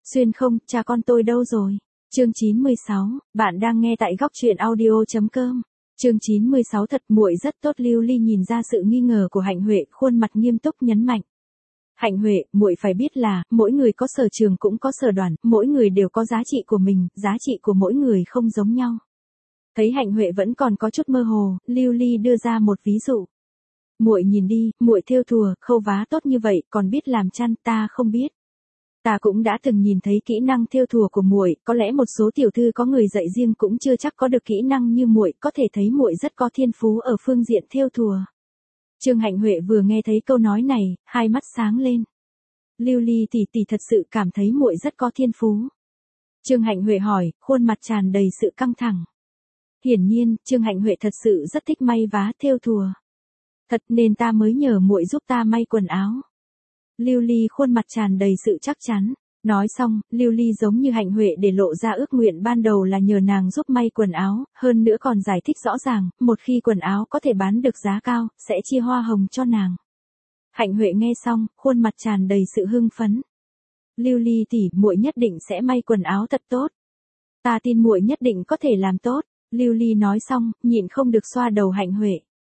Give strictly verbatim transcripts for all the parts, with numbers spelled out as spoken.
Xuyên không, cha con tôi đâu rồi? Chương chín mươi sáu, bạn đang nghe tại góc truyện audio chấm com. Chương chín mươi sáu thật muội rất tốt. Lưu Ly nhìn ra sự nghi ngờ của Hạnh Huệ, khuôn mặt nghiêm túc nhấn mạnh. Hạnh Huệ, muội phải biết là, mỗi người có sở trường cũng có sở đoàn, mỗi người đều có giá trị của mình, giá trị của mỗi người không giống nhau. Thấy Hạnh Huệ vẫn còn có chút mơ hồ, Lưu Ly đưa ra một ví dụ. Muội nhìn đi, muội thêu thùa, khâu vá tốt như vậy, còn biết làm chăn, ta không biết. Ta cũng đã từng nhìn thấy kỹ năng thêu thùa của muội, có lẽ một số tiểu thư có người dạy riêng cũng chưa chắc có được kỹ năng như muội, có thể thấy muội rất có thiên phú ở phương diện thêu thùa. Trương Hạnh Huệ vừa nghe thấy câu nói này, hai mắt sáng lên. Lưu Ly tỷ tỷ thật sự cảm thấy muội rất có thiên phú. Trương Hạnh Huệ hỏi, khuôn mặt tràn đầy sự căng thẳng. Hiển nhiên, Trương Hạnh Huệ thật sự rất thích may vá thêu thùa. Thật nên ta mới nhờ muội giúp ta may quần áo. Lưu Ly khuôn mặt tràn đầy sự chắc chắn. Nói xong, Lưu Ly giống như Hạnh Huệ để lộ ra ước nguyện ban đầu là nhờ nàng giúp may quần áo, hơn nữa còn giải thích rõ ràng, một khi quần áo có thể bán được giá cao, sẽ chia hoa hồng cho nàng. Hạnh Huệ nghe xong, khuôn mặt tràn đầy sự hưng phấn. Lưu Ly tỷ, muội nhất định sẽ may quần áo thật tốt. Ta tin muội nhất định có thể làm tốt. Lưu Ly nói xong, nhịn không được xoa đầu Hạnh Huệ.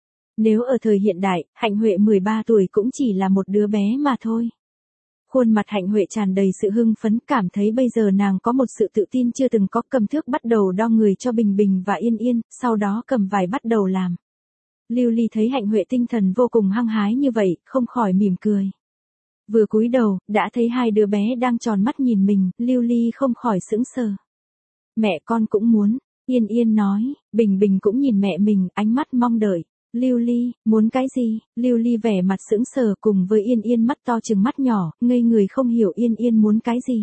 Nếu ở thời hiện đại, Hạnh Huệ mười ba tuổi cũng chỉ là một đứa bé mà thôi. Khuôn mặt Hạnh Huệ tràn đầy sự hưng phấn, cảm thấy bây giờ nàng có một sự tự tin chưa từng có, cầm thước bắt đầu đo người cho Bình Bình và Yên Yên, sau đó cầm vải bắt đầu làm. Lưu Ly thấy Hạnh Huệ tinh thần vô cùng hăng hái như vậy, không khỏi mỉm cười. Vừa cúi đầu, đã thấy hai đứa bé đang tròn mắt nhìn mình, Lưu Ly không khỏi sững sờ. Mẹ con cũng muốn, Yên Yên nói, Bình Bình cũng nhìn mẹ mình, ánh mắt mong đợi. Lưu Ly, muốn cái gì? Lưu Ly vẻ mặt sững sờ cùng với Yên Yên mắt to trừng mắt nhỏ, ngây người không hiểu Yên Yên muốn cái gì.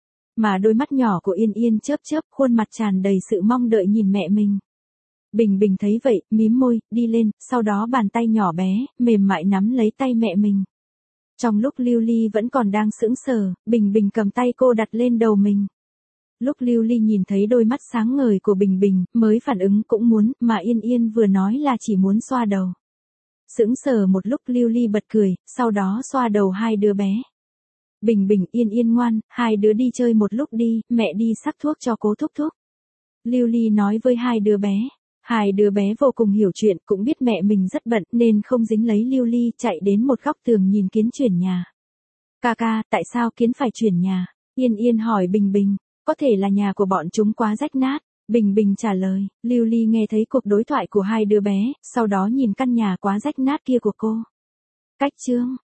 Mà đôi mắt nhỏ của Yên Yên chớp chớp, khuôn mặt tràn đầy sự mong đợi nhìn mẹ mình. Bình Bình thấy vậy, mím môi, đi lên, sau đó bàn tay nhỏ bé, mềm mại nắm lấy tay mẹ mình. Trong lúc Lưu Ly vẫn còn đang sững sờ, Bình Bình cầm tay cô đặt lên đầu mình. Lúc Lưu Ly nhìn thấy đôi mắt sáng ngời của Bình Bình, mới phản ứng cũng muốn, mà Yên Yên vừa nói là chỉ muốn xoa đầu. Sững sờ một lúc Lưu Ly bật cười, sau đó xoa đầu hai đứa bé. Bình Bình, Yên Yên ngoan, hai đứa đi chơi một lúc đi, mẹ đi sắc thuốc cho cố thúc thúc. Lưu Ly nói với hai đứa bé. Hai đứa bé vô cùng hiểu chuyện, cũng biết mẹ mình rất bận, nên không dính lấy Lưu Ly, chạy đến một góc tường nhìn Kiến chuyển nhà. Ca ca, tại sao Kiến phải chuyển nhà? Yên Yên hỏi Bình Bình. Có thể là nhà của bọn chúng quá rách nát. Bình Bình trả lời. Lưu Ly nghe thấy cuộc đối thoại của hai đứa bé, sau đó nhìn căn nhà quá rách nát kia của cô. Cách chương.